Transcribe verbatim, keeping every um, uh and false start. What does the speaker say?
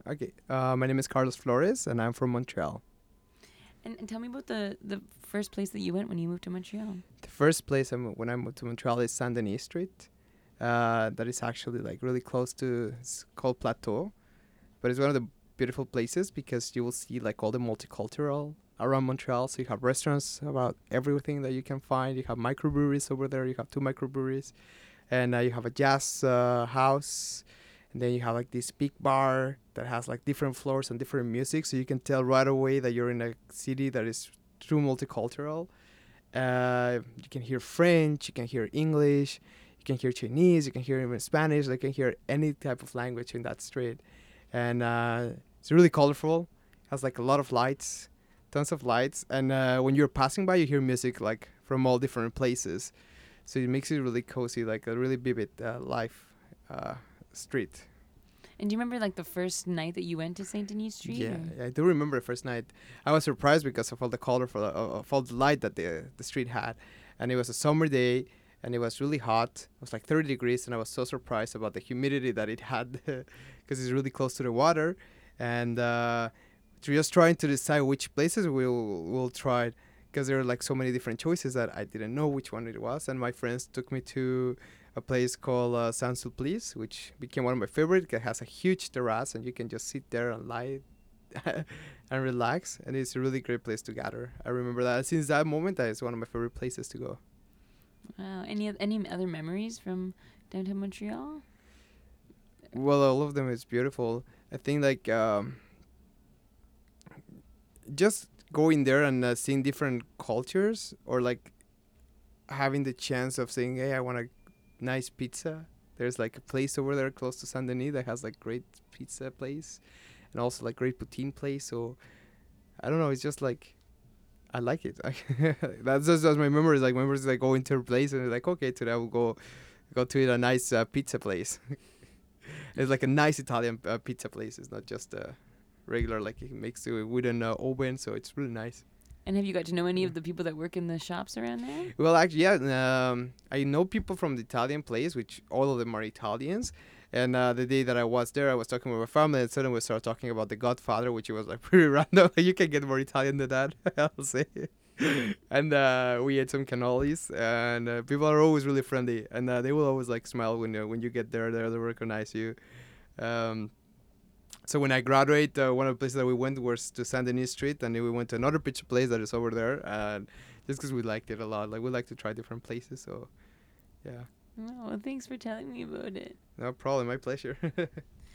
Okay. Uh, my name is Carlos Flores, and I'm from Montreal. And, and tell me about the, the first place that you went when you moved to Montreal. The first place I mo- when I moved to Montreal is Saint Denis Street. Uh, that is actually like really close to. It's called Plateau, but it's one of the beautiful places because you will see like all the multicultural around Montreal. So you have restaurants about everything that you can find. You have microbreweries over there. You have two microbreweries, and uh, you have a jazz uh, house, and then you have like this big bar that has like different floors and different music. So you can tell right away that you're in a city that is true multicultural. Uh, you can hear French, you can hear English, you can hear Chinese, you can hear even Spanish. You can hear any type of language in that street, and uh, it's really colorful. Has like a lot of lights, tons of lights, and uh, when you're passing by, you hear music like from all different places. So it makes it really cozy, like a really vivid uh, life uh, street. And do you remember like the first night that you went to Saint Denis Street? Yeah, or- yeah, I do remember the first night. I was surprised because of all the colorful, uh, of all the light that the the street had, and it was a summer day, and it was really hot. It was like thirty degrees, and I was so surprised about the humidity that it had, because it's really close to the water, and uh, just trying to decide which places we'll we'll try, because there are like so many different choices that I didn't know which one it was, and my friends took me to a place called uh, Saint Sulpice, which became one of my favorite. It has a huge terrace, and you can just sit there and lie and relax, and it's a really great place to gather. I remember that since that moment, that is one of my favorite places to go. Wow. Any, any other memories from downtown Montreal? Well, all of them is beautiful. I think like um, just going there and uh, seeing different cultures, or like having the chance of saying, "Hey, I want a nice pizza." There's like a place over there close to Saint Denis that has like great pizza place, and also like great poutine place. So I don't know. It's just like I like it. that's just that's my memories. Like memories like going to a place and like, okay, today I will go go to eat a nice uh, pizza place. It's like a nice Italian uh, pizza place. It's not just a regular like it makes it with an uh, oven. So it's really nice. And have you got to know any Yeah. of the people that work in the shops around there? Well, actually, yeah. Um, I know people from the Italian place, which all of them are Italians. And uh, the day that I was there, I was talking with my family, and suddenly we started talking about The Godfather, which was like pretty random. You can get more Italian than that, I'll say. And uh, we ate some cannolis, and uh, people are always really friendly, and uh, they will always like smile when you when you get there. There, they recognize you. Um, so when I graduate, uh, one of the places that we went was to Saint Denis Street, and then we went to another pizza place that is over there, and just because we liked it a lot, like we like to try different places. So, yeah, Oh, well, thanks for telling me about it. no problem, my pleasure.